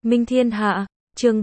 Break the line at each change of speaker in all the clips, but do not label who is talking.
Minh Thiên Hạ, chương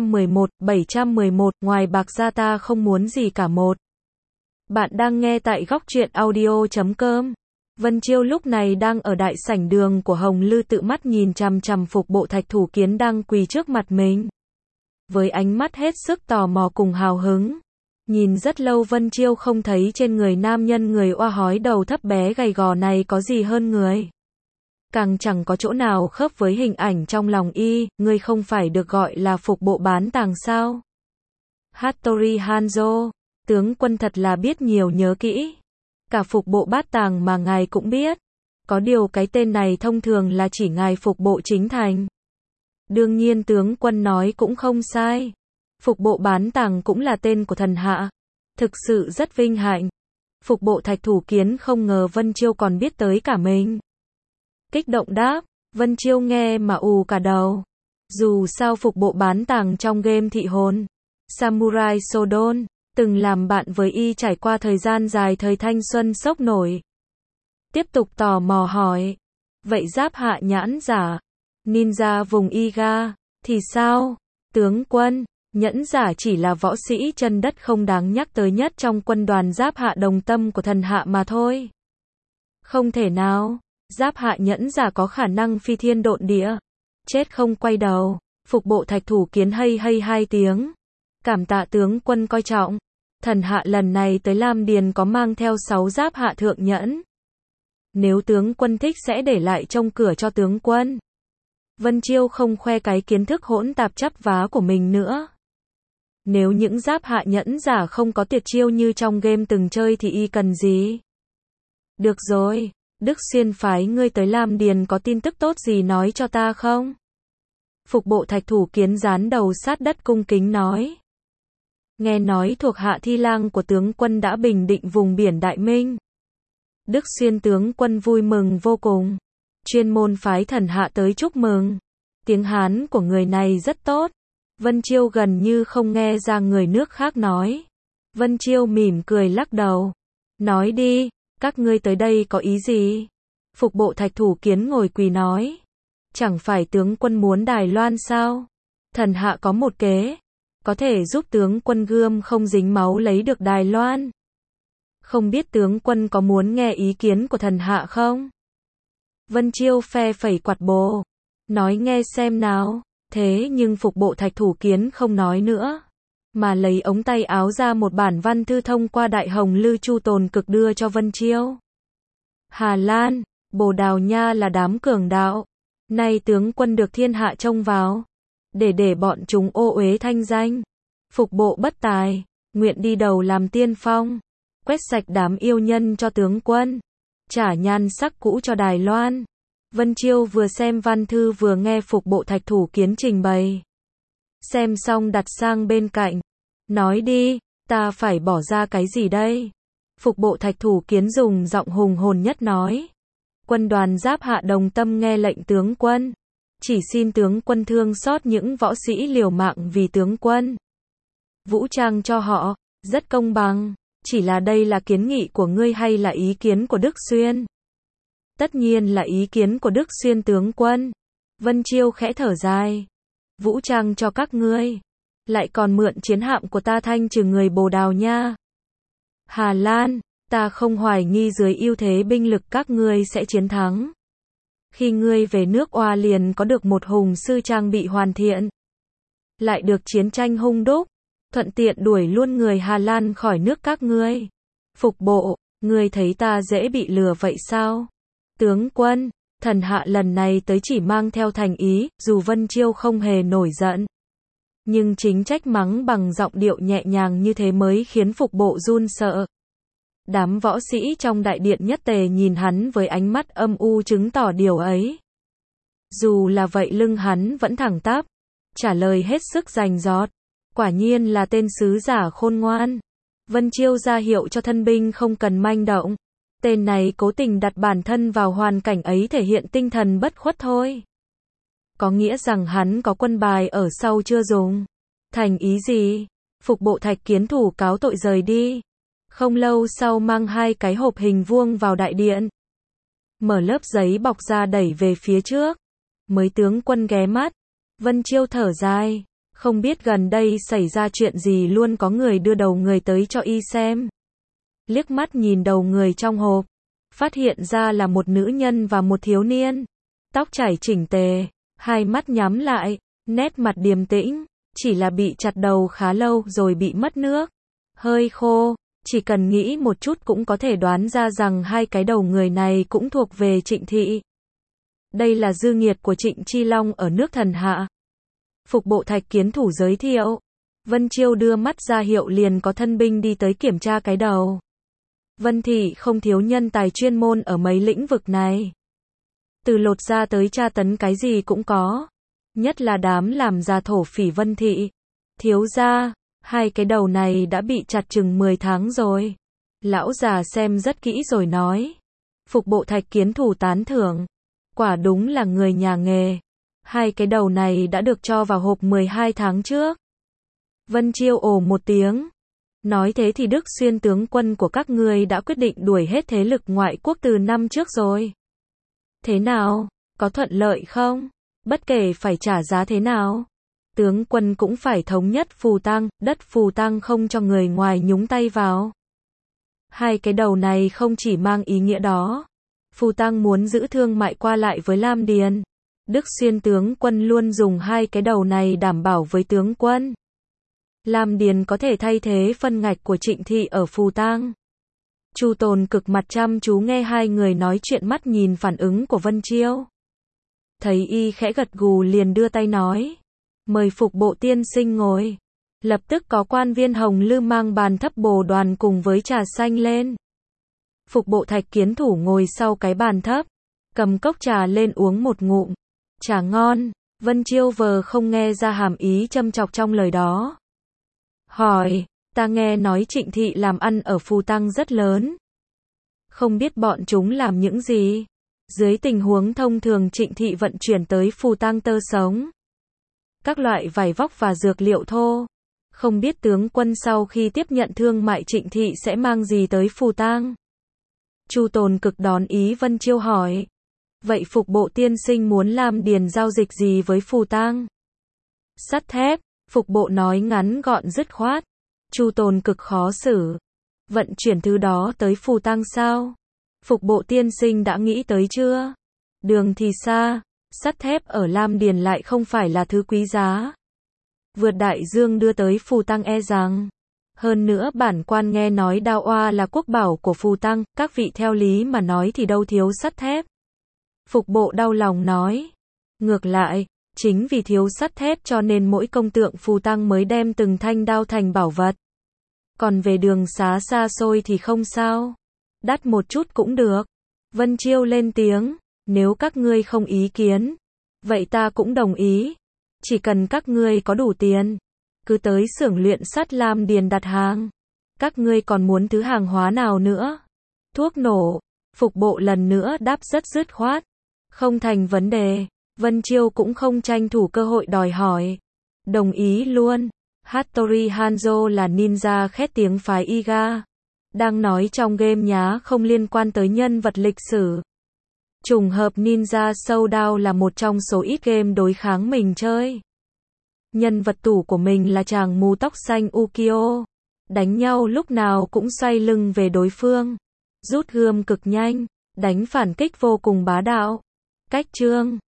711, ngoài bạc ra ta không muốn gì cả một. Bạn đang nghe tại góc truyện audio.com. Vân Chiêu lúc này đang ở đại sảnh đường của Hồng Lư tự mắt nhìn chằm chằm Phục Bộ Thạch Thủ Kiến đang quỳ trước mặt mình. Với ánh mắt hết sức tò mò cùng hào hứng. Nhìn rất lâu Vân Chiêu không thấy trên người nam nhân người oa hói đầu thấp bé gầy gò này có gì hơn người. Càng chẳng có chỗ nào khớp với hình ảnh trong lòng y, ngươi không phải được gọi là Phục Bộ bán tàng sao? Hattori Hanzo, tướng quân thật là biết nhiều nhớ kỹ. Cả Phục Bộ bát tàng mà ngài cũng biết. Có điều cái tên này thông thường là chỉ ngài Phục Bộ chính thành. Đương nhiên tướng quân nói cũng không sai. Phục Bộ bán tàng cũng là tên của thần hạ. Thực sự rất vinh hạnh. Phục Bộ Thạch Thủ Kiến không ngờ Vân Chiêu còn biết tới cả mình. Kích động đáp, Vân Chiêu nghe mà ù cả đầu. Dù sao Phục Bộ bán tàng trong game thị hồn Samurai Shodown từng làm bạn với y trải qua thời gian dài thời thanh xuân sốc nổi. Tiếp tục tò mò hỏi, vậy giáp hạ nhãn giả, ninja vùng Iga, thì sao? Tướng quân, nhẫn giả chỉ là võ sĩ chân đất không đáng nhắc tới nhất trong quân đoàn giáp hạ đồng tâm của thần hạ mà thôi. Không thể nào, giáp hạ nhẫn giả có khả năng phi thiên độn địa. Chết không quay đầu, Phục Bộ Thạch Thủ Kiến hay hai tiếng. Cảm tạ tướng quân coi trọng. Thần hạ lần này tới Lam Điền có mang theo 6 giáp hạ thượng nhẫn. Nếu tướng quân thích sẽ để lại trong cửa cho tướng quân. Vân Chiêu không khoe cái kiến thức hỗn tạp chắp vá của mình nữa. Nếu những giáp hạ nhẫn giả không có tuyệt chiêu như trong game từng chơi thì y cần gì? Được rồi, Đức Xuyên phái ngươi tới Lam Điền có tin tức tốt gì nói cho ta không? Phục Bộ Thạch Thủ Kiến dán đầu sát đất cung kính nói. Nghe nói thuộc hạ thi lang của tướng quân đã bình định vùng biển Đại Minh. Đức Xuyên tướng quân vui mừng vô cùng. Chuyên môn phái thần hạ tới chúc mừng. Tiếng Hán của người này rất tốt. Vân Chiêu gần như không nghe ra người nước khác nói. Vân Chiêu mỉm cười lắc đầu. Nói đi, các ngươi tới đây có ý gì? Phục Bộ Thạch Thủ Kiến ngồi quỳ nói. Chẳng phải tướng quân muốn Đài Loan sao? Thần hạ có một kế. Có thể giúp tướng quân gươm không dính máu lấy được Đài Loan. Không biết tướng quân có muốn nghe ý kiến của thần hạ không? Vân Chiêu phe phẩy quạt bồ. Nói nghe xem nào. Thế nhưng Phục Bộ Thạch Thủ Kiến không nói nữa. Mà lấy ống tay áo ra một bản văn thư thông qua Đại Hồng Lư Chu Tồn Cực đưa cho Vân Chiêu. Hà Lan, Bồ Đào Nha là đám cường đạo. Nay tướng quân được thiên hạ trông vào. Để bọn chúng ô uế thanh danh. Phục bộ bất tài, nguyện đi đầu làm tiên phong. Quét sạch đám yêu nhân cho tướng quân. Trả nhan sắc cũ cho Đài Loan. Vân Chiêu vừa xem văn thư vừa nghe Phục Bộ Thạch Thủ Kiến trình bày. Xem xong đặt sang bên cạnh. Nói đi, ta phải bỏ ra cái gì đây? Phục Bộ Thạch Thủ Kiến dùng giọng hùng hồn nhất nói. Quân đoàn giáp hạ đồng tâm nghe lệnh tướng quân. Chỉ xin tướng quân thương xót những võ sĩ liều mạng vì tướng quân. Vũ trang cho họ, rất công bằng. Chỉ là đây là kiến nghị của ngươi hay là ý kiến của Đức Xuyên? Tất nhiên là ý kiến của Đức Xuyên tướng quân. Vân Chiêu khẽ thở dài. Vũ trang cho các ngươi. Lại còn mượn chiến hạm của ta thanh trừ người Bồ Đào Nha. Hà Lan, ta không hoài nghi dưới ưu thế binh lực các ngươi sẽ chiến thắng. Khi ngươi về nước oa liền có được một hùng sư trang bị hoàn thiện. Lại được chiến tranh hung đúc. Thuận tiện đuổi luôn người Hà Lan khỏi nước các ngươi. Phục bộ, ngươi thấy ta dễ bị lừa vậy sao? Tướng quân, thần hạ lần này tới chỉ mang theo thành ý, dù Vân Chiêu không hề nổi giận. Nhưng chính trách mắng bằng giọng điệu nhẹ nhàng như thế mới khiến Phục bộ run sợ. Đám võ sĩ trong đại điện nhất tề nhìn hắn với ánh mắt âm u chứng tỏ điều ấy. Dù là vậy lưng hắn vẫn thẳng tắp, trả lời hết sức rành rọt. Quả nhiên là tên sứ giả khôn ngoan. Vân Chiêu ra hiệu cho thân binh không cần manh động. Tên này cố tình đặt bản thân vào hoàn cảnh ấy thể hiện tinh thần bất khuất thôi. Có nghĩa rằng hắn có quân bài ở sau chưa dùng. Thành ý gì? Phục Bộ Thạch Kiến thủ cáo tội rời đi. Không lâu sau mang 2 cái hộp hình vuông vào đại điện. Mở lớp giấy bọc ra đẩy về phía trước. Mới tướng quân ghé mắt. Vân Chiêu thở dài. Không biết gần đây xảy ra chuyện gì luôn có người đưa đầu người tới cho y xem. Liếc mắt nhìn đầu người trong hộp. Phát hiện ra là một nữ nhân và một thiếu niên. Tóc chải chỉnh tề. Hai mắt nhắm lại. Nét mặt điềm tĩnh. Chỉ là bị chặt đầu khá lâu rồi bị mất nước. Hơi khô. Chỉ cần nghĩ một chút cũng có thể đoán ra rằng hai cái đầu người này cũng thuộc về Trịnh Thị. Đây là dư nghiệt của Trịnh Chi Long ở nước Thần Hạ. Phục bộ Thạch Kiến Thủ giới thiệu. Vân Chiêu đưa mắt ra hiệu liền có thân binh đi tới kiểm tra cái đầu. Vân Thị không thiếu nhân tài chuyên môn ở mấy lĩnh vực này. Từ lột da tới tra tấn cái gì cũng có. Nhất là đám làm ra thổ phỉ Vân Thị. Thiếu gia, hai cái đầu này đã bị chặt chừng 10 tháng rồi. Lão già xem rất kỹ rồi nói. Phục bộ Thạch Kiến Thủ tán thưởng. Quả đúng là người nhà nghề. Hai cái đầu này đã được cho vào hộp 12 tháng trước. Vân Chiêu ồ một tiếng. Nói thế thì Đức Xuyên tướng quân của các ngươi đã quyết định đuổi hết thế lực ngoại quốc từ năm trước rồi. Thế nào? Có thuận lợi không? Bất kể phải trả giá thế nào. Tướng quân cũng phải thống nhất Phù Tang, đất Phù Tang không cho người ngoài nhúng tay vào. Hai cái đầu này không chỉ mang ý nghĩa đó. Phù Tang muốn giữ thương mại qua lại với Lam Điền. Đức Xuyên tướng quân luôn dùng hai cái đầu này đảm bảo với tướng quân. Lam Điền có thể thay thế phân ngạch của Trịnh Thị ở Phù Tang. Chu Tồn Cực mặt chăm chú nghe hai người nói chuyện, mắt nhìn phản ứng của Vân Chiêu. Thấy y khẽ gật gù liền đưa tay nói. Mời Phục bộ tiên sinh ngồi. Lập tức có quan viên Hồng Lư mang bàn thấp bồ đoàn cùng với trà xanh lên. Phục bộ Thạch Kiến Thủ ngồi sau cái bàn thấp. Cầm cốc trà lên uống một ngụm. Trà ngon. Vân Chiêu vờ không nghe ra hàm ý châm chọc trong lời đó. Hỏi, ta nghe nói Trịnh Thị làm ăn ở Phù Tang rất lớn. Không biết bọn chúng làm những gì? Dưới tình huống thông thường Trịnh Thị vận chuyển tới Phù Tang tơ sống. Các loại vải vóc và dược liệu thô. Không biết tướng quân sau khi tiếp nhận thương mại Trịnh Thị sẽ mang gì tới Phù Tang? Chu Tồn Cực đón ý Vân Chiêu hỏi. Vậy Phục bộ tiên sinh muốn Lam Điền giao dịch gì với Phù Tang? Sắt thép, Phục bộ nói ngắn gọn dứt khoát. Chu Tồn Cực khó xử. Vận chuyển thứ đó tới Phù Tang sao? Phục bộ tiên sinh đã nghĩ tới chưa? Đường thì xa, sắt thép ở Lam Điền lại không phải là thứ quý giá. Vượt đại dương đưa tới Phù Tang e rằng. Hơn nữa bản quan nghe nói Đao Oa là quốc bảo của Phù Tang, các vị theo lý mà nói thì đâu thiếu sắt thép. Phục bộ đau lòng nói. Ngược lại, chính vì thiếu sắt thép cho nên mỗi công tượng Phù Tang mới đem từng thanh đao thành bảo vật. Còn về đường xá xa xôi thì không sao. Đắt một chút cũng được. Vân Chiêu lên tiếng. Nếu các ngươi không ý kiến, vậy ta cũng đồng ý. Chỉ cần các ngươi có đủ tiền, cứ tới xưởng luyện sắt Lam Điền đặt hàng. Các ngươi còn muốn thứ hàng hóa nào nữa? Thuốc nổ. Phục bộ lần nữa đáp rất dứt khoát. Không thành vấn đề. Vân Chiêu cũng không tranh thủ cơ hội đòi hỏi. Đồng ý luôn. Hattori Hanzo là ninja khét tiếng phái Iga. Đang nói trong game nhá, không liên quan tới nhân vật lịch sử. Trùng hợp Ninja Showdown là một trong số ít game đối kháng mình chơi. Nhân vật tủ của mình là chàng mù tóc xanh Ukyo. Đánh nhau lúc nào cũng xoay lưng về đối phương. Rút gươm cực nhanh. Đánh phản kích vô cùng bá đạo. Cách chương